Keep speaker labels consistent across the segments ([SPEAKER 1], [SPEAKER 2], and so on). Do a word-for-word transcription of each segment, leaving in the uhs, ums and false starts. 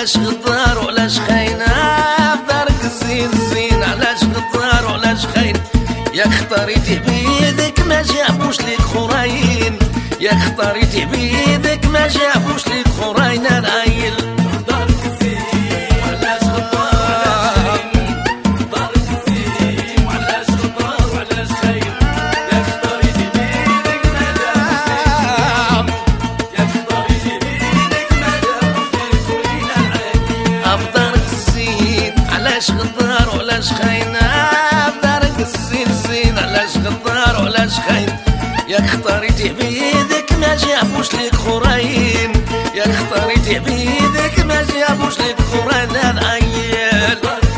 [SPEAKER 1] علاش غدار وعلاش خاينة في دارك الزين الزين، علاش غدار وعلاش خاين، يا اختاريتي بيدك ما جابوش ليك خراين، يا اختاريتي بيدك ما جابوش ليك خراين العيل. علاش غدار وعلاش خاين في دارك الزين الزين، علاش غدار وعلاش خاين، يا اختاريتي بيدك ما جابوش ليك خراين، يا اختاريتي بيدك ما جابوش ليك خراين العيال.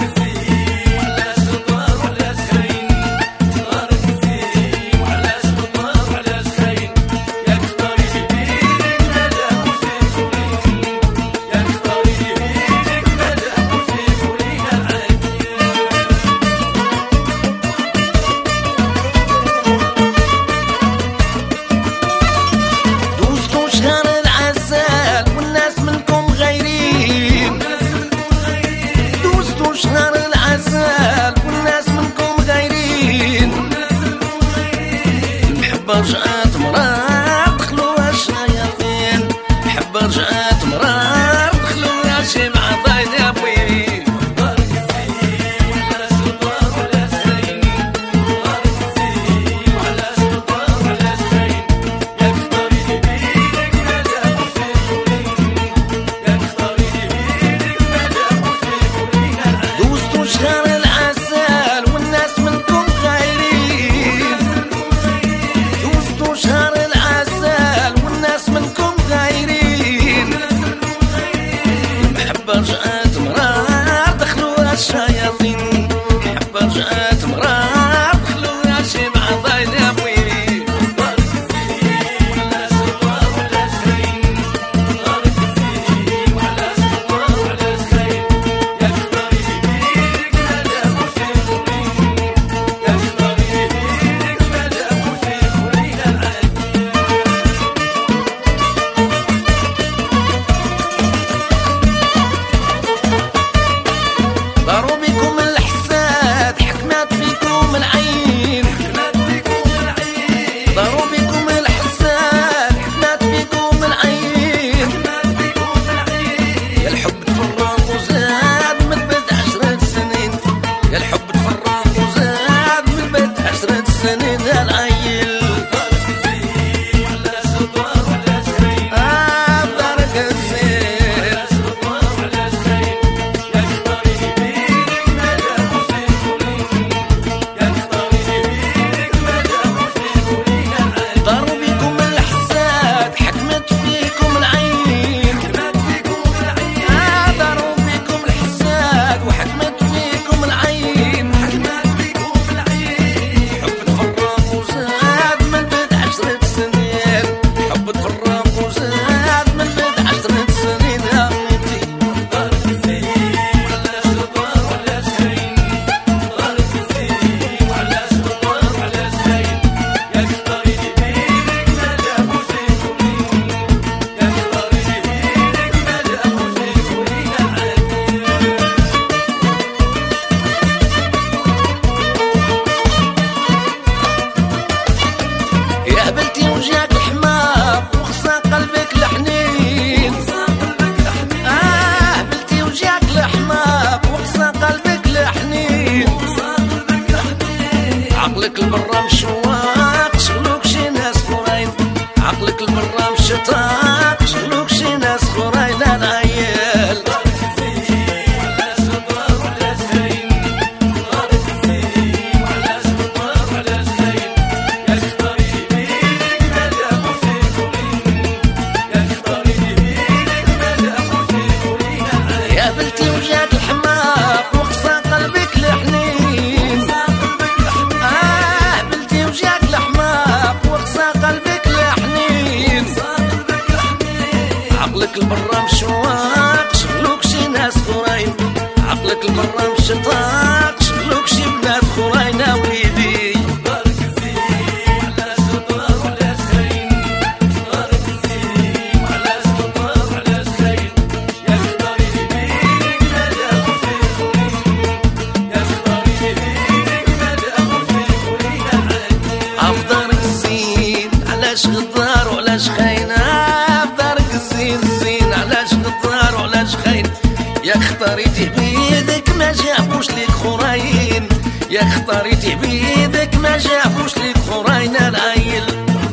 [SPEAKER 1] شهر العسل والناس منكم غايرين، المحبة رجعت مرار دخلوها الشياطين، المحبة رجعت مرار دخلوها شي معطاين يا بويبي. شهر العسل والناس منكم غايرين، دوزتو شهر العسل والناس منكم غايرين، المحبة رجعت مرار دخلوها الشياطين، المحبة رجعت مرار دخلوها شي معطاين يا بويبي. عقلك المرة مشواق شغلوك شي ناس خراين، عقلك المرة مشتاق شغلوك شي ناس خراين العيال. يا بلتي وجاك الحماق وقصى قلبك الحنين، وجاك الحماق وقصى قلبك الحنين، عقلك المرة مشواق شغلوك شي ناس خراين، عقلك المرة مشتاق شغلوك شي بنات خراين وليدي. ما جابوش ليك خرين العيل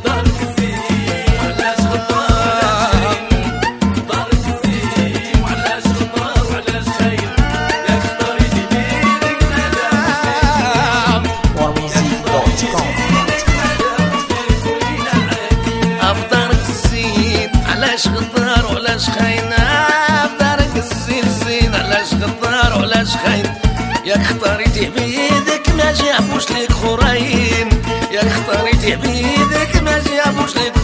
[SPEAKER 1] علاش غدار وعلاش خاين بدارك الزين زين علاش غدار وعلاش خاين ياك اختاريتي بيدك ما جابوش ليك خرين ياك اختاريتي بيدك ما جابوش ليك